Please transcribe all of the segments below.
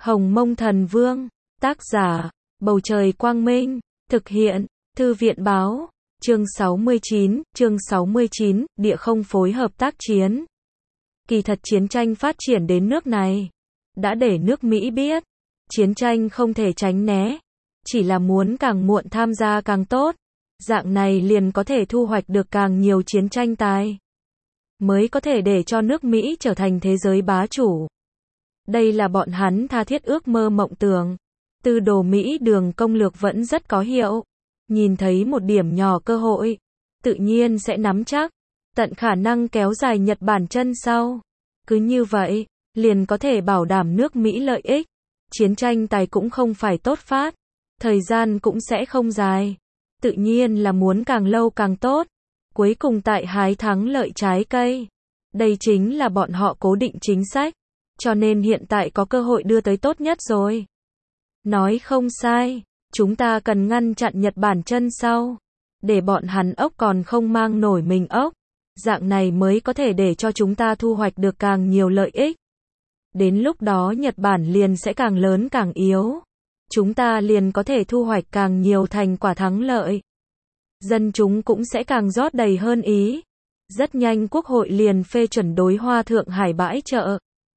Hồng Mông Thần Vương, tác giả, Bầu Trời Quang Minh, thực hiện, Thư viện Báo, chương 69, địa không phối hợp tác chiến. Kỳ thật chiến tranh phát triển đến nước này, đã để nước Mỹ biết, chiến tranh không thể tránh né, chỉ là muốn càng muộn tham gia càng tốt, dạng này liền có thể thu hoạch được càng nhiều chiến tranh tài, mới có thể để cho nước Mỹ trở thành thế giới bá chủ. Đây là bọn hắn tha thiết ước mơ mộng tưởng. Tư đồ Mỹ đường công lược vẫn rất có hiệu. Nhìn thấy một điểm nhỏ cơ hội, tự nhiên sẽ nắm chắc, tận khả năng kéo dài Nhật Bản chân sau. Cứ như vậy, liền có thể bảo đảm nước Mỹ lợi ích. Chiến tranh tài cũng không phải tốt phát, thời gian cũng sẽ không dài. Tự nhiên là muốn càng lâu càng tốt. Cuối cùng tại hái thắng lợi trái cây. Đây chính là bọn họ cố định chính sách. Cho nên hiện tại có cơ hội đưa tới tốt nhất rồi. Nói không sai, chúng ta cần ngăn chặn Nhật Bản chân sau, để bọn hắn ốc còn không mang nổi mình ốc. Dạng này mới có thể để cho chúng ta thu hoạch được càng nhiều lợi ích. Đến lúc đó Nhật Bản liền sẽ càng lớn càng yếu. Chúng ta liền có thể thu hoạch càng nhiều thành quả thắng lợi. Dân chúng cũng sẽ càng rót đầy hơn ý. Rất nhanh Quốc hội liền phê chuẩn đối Hoa Thượng Hải bãi trợ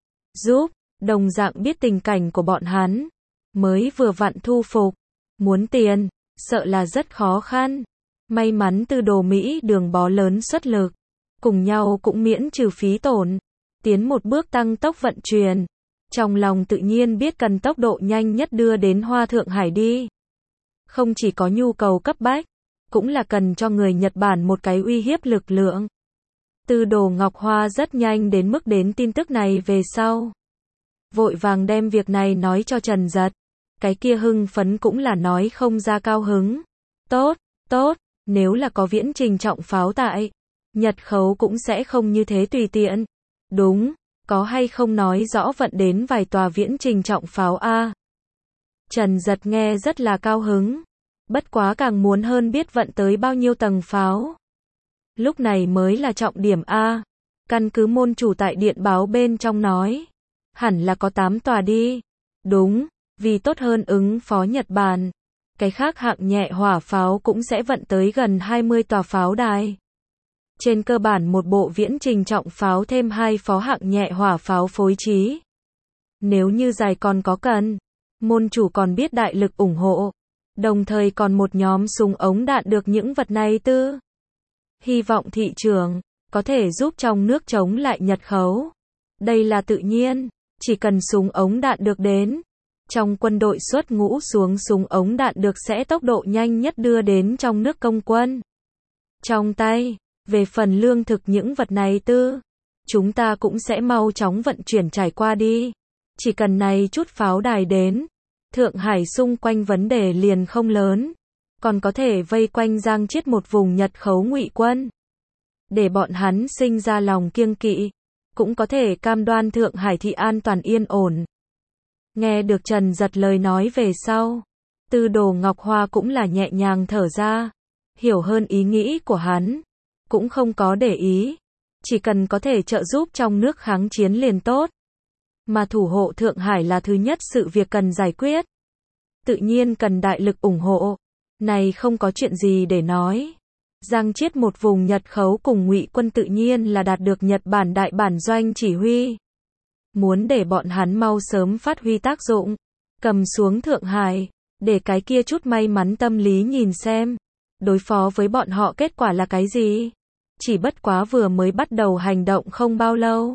giúp, đồng dạng biết tình cảnh của bọn hắn, mới vừa vặn thu phục, muốn tiền, sợ là rất khó khăn. May mắn Tư đồ Mỹ đường bó lớn xuất lực, cùng nhau cũng miễn trừ phí tổn, tiến một bước tăng tốc vận chuyển. Trong lòng tự nhiên biết cần tốc độ nhanh nhất đưa đến Hoa Thượng Hải đi. Không chỉ có nhu cầu cấp bách, cũng là cần cho người Nhật Bản một cái uy hiếp lực lượng. Tư đồ Ngọc Hoa rất nhanh đến mức đến tin tức này về sau. Vội vàng đem việc này nói cho Trần Dật. Cái kia hưng phấn cũng là nói không ra cao hứng. Tốt, tốt, nếu là có viễn trình trọng pháo tại, Nhật khấu cũng sẽ không như thế tùy tiện. Đúng, có hay không nói rõ vận đến vài tòa viễn trình trọng pháo a. Trần Dật nghe rất là cao hứng. Bất quá càng muốn hơn biết vận tới bao nhiêu tầng pháo. Lúc này mới là trọng điểm a. Căn cứ môn chủ tại điện báo bên trong nói, hẳn là có 8 tòa đi. Đúng, vì tốt hơn ứng phó Nhật Bản, cái khác hạng nhẹ hỏa pháo cũng sẽ vận tới gần 20 tòa pháo đài. Trên cơ bản một bộ viễn trình trọng pháo thêm 2 phó hạng nhẹ hỏa pháo phối trí. Nếu như dài còn có cần, môn chủ còn biết đại lực ủng hộ, đồng thời còn một nhóm súng ống đạn được những vật này tư. Hy vọng thị trường có thể giúp trong nước chống lại Nhật khấu. Đây là tự nhiên, chỉ cần súng ống đạn được đến. Trong quân đội xuất ngũ xuống súng ống đạn được sẽ tốc độ nhanh nhất đưa đến trong nước công quân. Trong tay, về phần lương thực những vật này tư, chúng ta cũng sẽ mau chóng vận chuyển trải qua đi. Chỉ cần này chút pháo đài đến, Thượng Hải xung quanh vấn đề liền không lớn. Còn có thể vây quanh Giang Chiết một vùng Nhật khấu ngụy quân. Để bọn hắn sinh ra lòng kiêng kỵ. Cũng có thể cam đoan Thượng Hải thị an toàn yên ổn. Nghe được Trần Dật lời nói về sau, Tư đồ Ngọc Hoa cũng là nhẹ nhàng thở ra. Hiểu hơn ý nghĩ của hắn. Cũng không có để ý. Chỉ cần có thể trợ giúp trong nước kháng chiến liền tốt. Mà thủ hộ Thượng Hải là thứ nhất sự việc cần giải quyết. Tự nhiên cần đại lực ủng hộ. Này không có chuyện gì để nói. Giang Chiết một vùng Nhật khấu cùng ngụy quân tự nhiên là đạt được Nhật Bản đại bản doanh chỉ huy. Muốn để bọn hắn mau sớm phát huy tác dụng. Cầm xuống Thượng Hải. Để cái kia chút may mắn tâm lý nhìn xem. Đối phó với bọn họ kết quả là cái gì? Chỉ bất quá vừa mới bắt đầu hành động không bao lâu.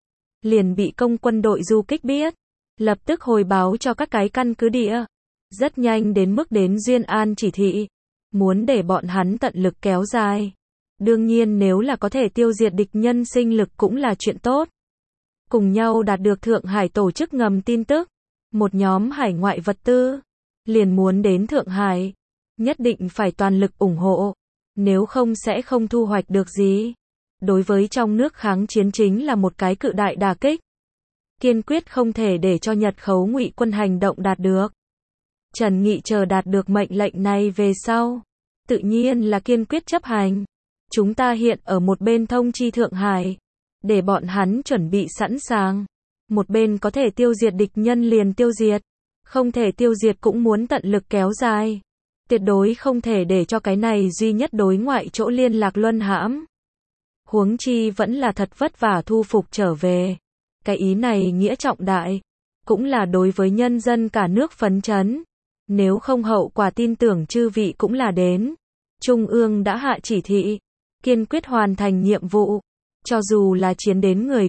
Liền bị công quân đội du kích biết. Lập tức hồi báo cho các cái căn cứ địa. Rất nhanh đến mức đến Duyên An chỉ thị. Muốn để bọn hắn tận lực kéo dài. Đương nhiên nếu là có thể tiêu diệt địch nhân sinh lực cũng là chuyện tốt. Cùng nhau đạt được Thượng Hải tổ chức ngầm tin tức. Một nhóm hải ngoại vật tư. Liền muốn đến Thượng Hải. Nhất định phải toàn lực ủng hộ. Nếu không sẽ không thu hoạch được gì. Đối với trong nước kháng chiến chính là một cái cự đại đả kích. Kiên quyết không thể để cho Nhật khấu ngụy quân hành động đạt được. Trần Nghị chờ đạt được mệnh lệnh này về sau. Tự nhiên là kiên quyết chấp hành. Chúng ta hiện ở một bên thông chi Thượng Hải. Để bọn hắn chuẩn bị sẵn sàng. Một bên có thể tiêu diệt địch nhân liền tiêu diệt, không thể tiêu diệt cũng muốn tận lực kéo dài. Tuyệt đối không thể để cho cái này duy nhất đối ngoại chỗ liên lạc luân hãm. Huống chi vẫn là thật vất vả thu phục trở về. Cái ý này nghĩa trọng đại, cũng là đối với nhân dân cả nước phấn chấn. Nếu không hậu quả tin tưởng chư vị cũng là đến. Trung ương đã hạ chỉ thị, kiên quyết hoàn thành nhiệm vụ, cho dù là chiến đến người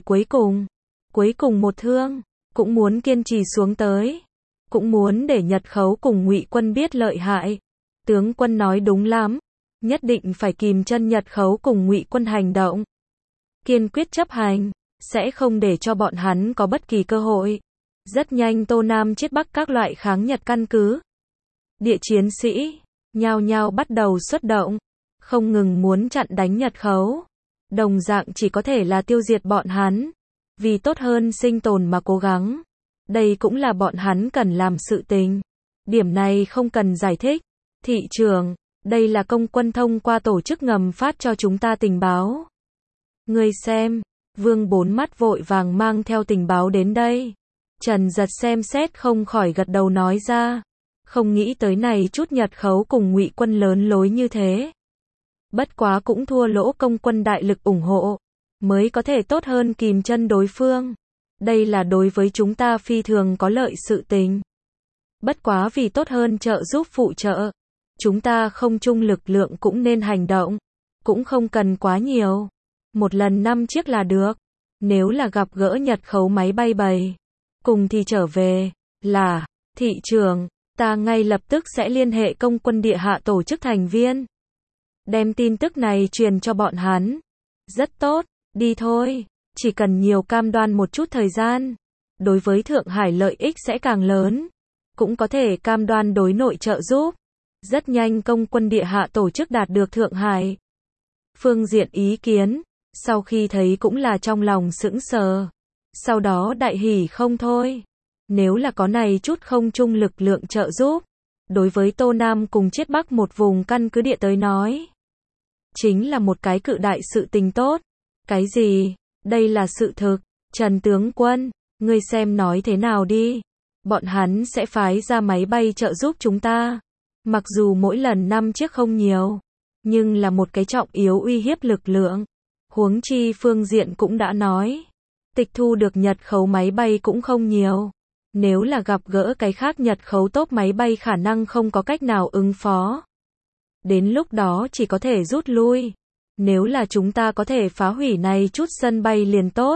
cuối cùng một thương, cũng muốn kiên trì xuống tới, cũng muốn để Nhật Khấu cùng Ngụy Quân biết lợi hại. Tướng quân nói đúng lắm, nhất định phải kìm chân Nhật Khấu cùng Ngụy Quân hành động, kiên quyết chấp hành, sẽ không để cho bọn hắn có bất kỳ cơ hội. Rất nhanh Tô Nam Chiết Bắc các loại kháng Nhật căn cứ, địa chiến sĩ nhao nhao bắt đầu xuất động, không ngừng muốn chặn đánh Nhật Khấu, đồng dạng chỉ có thể là tiêu diệt bọn hắn, vì tốt hơn sinh tồn mà cố gắng. Đây cũng là bọn hắn cần làm sự tình. Điểm này không cần giải thích. Thị trưởng, đây là công quân thông qua tổ chức ngầm phát cho chúng ta tình báo. Ngươi xem, Vương Bốn Mắt vội vàng mang theo tình báo đến đây. Trần Giật xem xét không khỏi gật đầu nói ra. Không nghĩ tới này chút Nhật Khấu cùng Ngụy Quân lớn lối như thế. Bất quá cũng thua lỗ công quân đại lực ủng hộ, mới có thể tốt hơn kìm chân đối phương. Đây là đối với chúng ta phi thường có lợi sự tình. Bất quá vì tốt hơn trợ giúp phụ trợ, chúng ta không chung lực lượng cũng nên hành động, cũng không cần quá nhiều. Một lần 5 chiếc là được. Nếu là gặp gỡ Nhật Khấu máy bay bầy, cùng thì trở về, là, thị trưởng, ta ngay lập tức sẽ liên hệ công quân địa hạ tổ chức thành viên. Đem tin tức này truyền cho bọn hắn. Rất tốt, đi thôi, chỉ cần nhiều cam đoan một chút thời gian. Đối với Thượng Hải lợi ích sẽ càng lớn, cũng có thể cam đoan đối nội trợ giúp. Rất nhanh công quân địa hạ tổ chức đạt được Thượng Hải phương diện ý kiến, sau khi thấy cũng là trong lòng sững sờ. Sau đó đại hỉ không thôi. Nếu là có này chút không chung lực lượng trợ giúp, đối với Tô Nam cùng Chiết Bắc một vùng căn cứ địa tới nói, chính là một cái cự đại sự tình tốt. Cái gì? Đây là sự thực. Trần tướng quân, ngươi xem nói thế nào đi. Bọn hắn sẽ phái ra máy bay trợ giúp chúng ta. Mặc dù mỗi lần 5 chiếc không nhiều, nhưng là một cái trọng yếu uy hiếp lực lượng. Huống chi phương diện cũng đã nói, tịch thu được Nhật Khấu máy bay cũng không nhiều. Nếu là gặp gỡ cái khác Nhật Khấu tốt máy bay khả năng không có cách nào ứng phó. Đến lúc đó chỉ có thể rút lui. Nếu là chúng ta có thể phá hủy này chút sân bay liền tốt.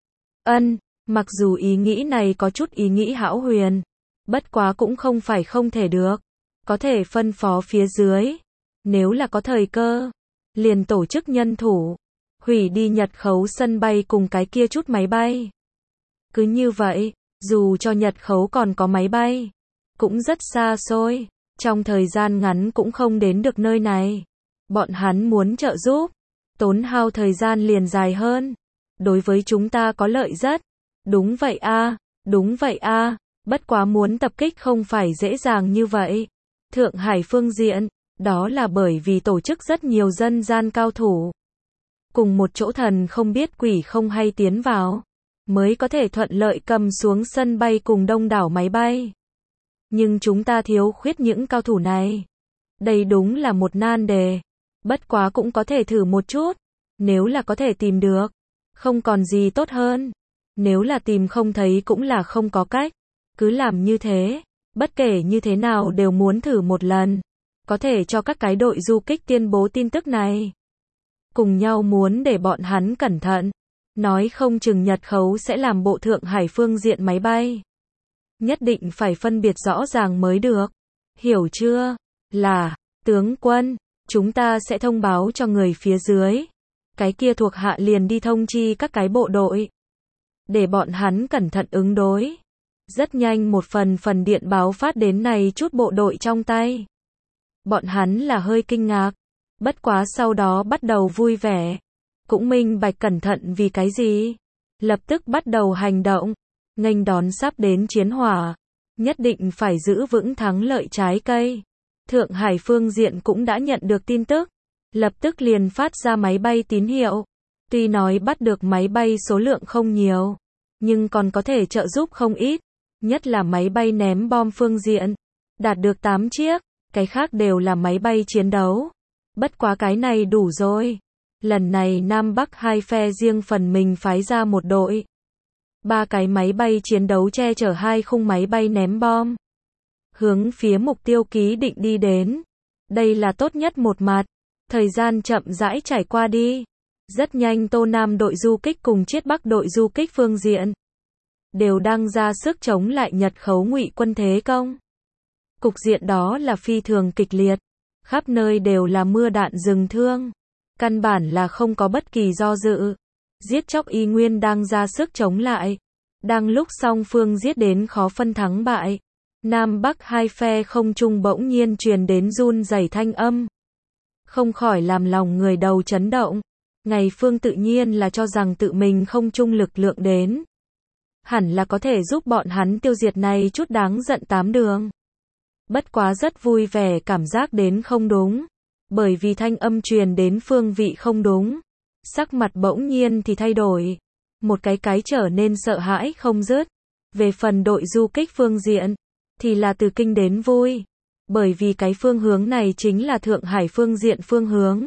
Mặc dù ý nghĩ này có chút ý nghĩ hão huyền, bất quá cũng không phải không thể được. Có thể phân phó phía dưới. Nếu là có thời cơ, liền tổ chức nhân thủ, hủy đi Nhật Khấu sân bay cùng cái kia chút máy bay. Cứ như vậy, dù cho Nhật Khấu còn có máy bay, cũng rất xa xôi, trong thời gian ngắn cũng không đến được nơi này. Bọn hắn muốn trợ giúp, tốn hao thời gian liền dài hơn. Đối với chúng ta có lợi rất. Đúng vậy a, đúng vậy a, bất quá muốn tập kích không phải dễ dàng như vậy. Thượng Hải phương diện, đó là bởi vì tổ chức rất nhiều dân gian cao thủ. Cùng một chỗ thần không biết quỷ không hay tiến vào, mới có thể thuận lợi cầm xuống sân bay cùng đông đảo máy bay. Nhưng chúng ta thiếu khuyết những cao thủ này. Đây đúng là một nan đề. Bất quá cũng có thể thử một chút. Nếu là có thể tìm được, không còn gì tốt hơn. Nếu là tìm không thấy cũng là không có cách. Cứ làm như thế, bất kể như thế nào đều muốn thử một lần. Có thể cho các cái đội du kích tuyên bố tin tức này. Cùng nhau muốn để bọn hắn cẩn thận. Nói không chừng Nhật Khấu sẽ làm bộ Thượng Hải phương diện máy bay. Nhất định phải phân biệt rõ ràng mới được. Hiểu chưa? Là, tướng quân, chúng ta sẽ thông báo cho người phía dưới. Cái kia thuộc hạ liền đi thông chi các cái bộ đội. Để bọn hắn cẩn thận ứng đối. Rất nhanh một phần điện báo phát đến này chút bộ đội trong tay. Bọn hắn là hơi kinh ngạc. Bất quá sau đó bắt đầu vui vẻ. Cũng minh bạch cẩn thận vì cái gì. Lập tức bắt đầu hành động. Nghênh đón sắp đến chiến hỏa. Nhất định phải giữ vững thắng lợi trái cây. Thượng Hải phương diện cũng đã nhận được tin tức. Lập tức liền phát ra máy bay tín hiệu. Tuy nói bắt được máy bay số lượng không nhiều, nhưng còn có thể trợ giúp không ít, nhất là máy bay ném bom phương diện. Đạt được 8 chiếc, cái khác đều là máy bay chiến đấu. Bất quá cái này đủ rồi. Lần này Nam Bắc hai phe riêng phần mình phái ra một đội. 3 cái máy bay chiến đấu che chở 2 khung máy bay ném bom. Hướng phía mục tiêu ký định đi đến. Đây là tốt nhất một mặt. Thời gian chậm rãi trải qua đi. Rất nhanh Tô Nam đội du kích cùng Chiết Bắc đội du kích phương diện đều đang ra sức chống lại Nhật khấu ngụy quân thế công. Cục diện đó là phi thường kịch liệt. Khắp nơi đều là mưa đạn rừng thương. Căn bản là không có bất kỳ do dự. Giết chóc y nguyên đang ra sức chống lại. Đang lúc song phương giết đến khó phân thắng bại. Nam Bắc hai phe không trung bỗng nhiên truyền đến run rẩy thanh âm. Không khỏi làm lòng người đầu chấn động. Ngày Phương tự nhiên là cho rằng tự mình không trung lực lượng đến. Hẳn là có thể giúp bọn hắn tiêu diệt này chút đáng giận 8 đường. Bất quá rất vui vẻ cảm giác đến không đúng. Bởi vì thanh âm truyền đến phương vị không đúng. Sắc mặt bỗng nhiên thì thay đổi. Một cái trở nên sợ hãi không dứt. Về phần đội du kích phương diện, thì là từ kinh đến vui. Bởi vì cái phương hướng này chính là Thượng Hải phương diện phương hướng.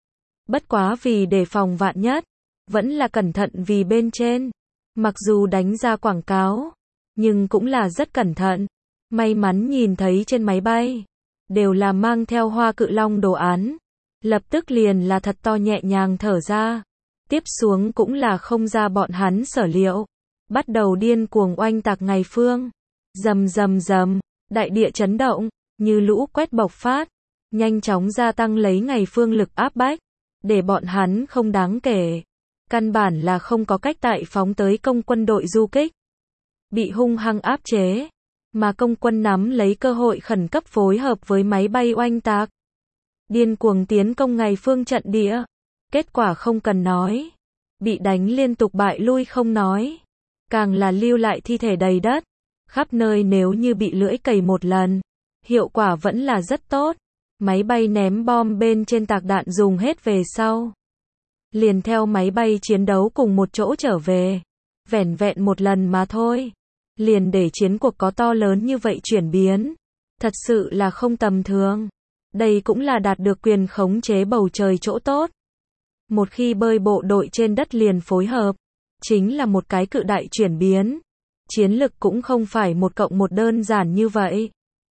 Bất quá vì đề phòng vạn nhất, vẫn là cẩn thận vì bên trên. Mặc dù đánh ra quảng cáo, nhưng cũng là rất cẩn thận. May mắn nhìn thấy trên máy bay, đều là mang theo hoa cự long đồ án. Lập tức liền là thật to nhẹ nhàng thở ra. Tiếp xuống cũng là không ra bọn hắn sở liệu. Bắt đầu điên cuồng oanh tạc ngày Phương. Rầm rầm rầm, đại địa chấn động, như lũ quét bộc phát. Nhanh chóng gia tăng lấy ngày Phương lực áp bách. Để bọn hắn không đáng kể. Căn bản là không có cách tại phóng tới công quân đội du kích. Bị hung hăng áp chế. Mà công quân nắm lấy cơ hội khẩn cấp phối hợp với máy bay oanh tạc. Điên cuồng tiến công ngày Phương trận địa. Kết quả không cần nói. Bị đánh liên tục bại lui không nói. Càng là lưu lại thi thể đầy đất. Khắp nơi nếu như bị lưỡi cày một lần. Hiệu quả vẫn là rất tốt. Máy bay ném bom bên trên tạc đạn dùng hết về sau. Liền theo máy bay chiến đấu cùng một chỗ trở về. Vẻn vẹn một lần mà thôi. Liền để chiến cuộc có to lớn như vậy chuyển biến. Thật sự là không tầm thường. Đây cũng là đạt được quyền khống chế bầu trời chỗ tốt. Một khi bơi bộ đội trên đất liền phối hợp. Chính là một cái cự đại chuyển biến. Chiến lực cũng không phải 1+1 đơn giản như vậy.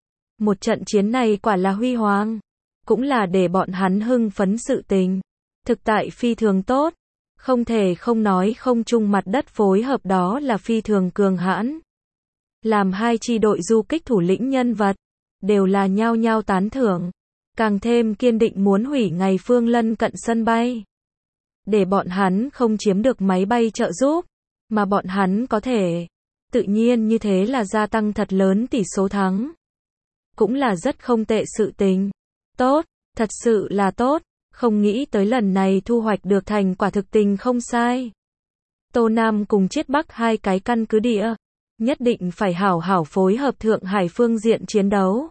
Một trận chiến này quả là huy hoàng. Cũng là để bọn hắn hưng phấn sự tình. Thực tại phi thường tốt. Không thể không nói không chung mặt đất phối hợp đó là phi thường cường hãn. Làm hai chi đội du kích thủ lĩnh nhân vật. Đều là nhao nhao tán thưởng. Càng thêm kiên định muốn hủy ngày Phương lân cận sân bay. Để bọn hắn không chiếm được máy bay trợ giúp. Mà bọn hắn có thể. Tự nhiên như thế là gia tăng thật lớn tỷ số thắng. Cũng là rất không tệ sự tình. Tốt, thật sự là tốt. Không nghĩ tới lần này thu hoạch được thành quả thực tình không sai. Tô Nam cùng Chiết Bắc hai cái căn cứ địa. Nhất định phải hảo hảo phối hợp Thượng Hải phương diện chiến đấu.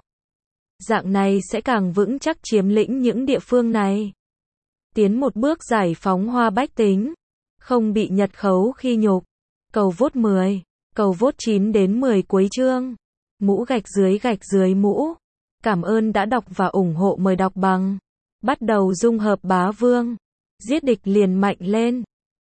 Dạng này sẽ càng vững chắc chiếm lĩnh những địa phương này. Tiến một bước giải phóng Hoa Bách Tính. Không bị Nhật khấu khi nhục. Cầu vốt 10. Cầu vốt 9 đến 10 cuối chương. Mũ gạch dưới mũ. Cảm ơn đã đọc và ủng hộ, mời đọc bằng. Bắt đầu dung hợp bá vương. Giết địch liền mạnh lên.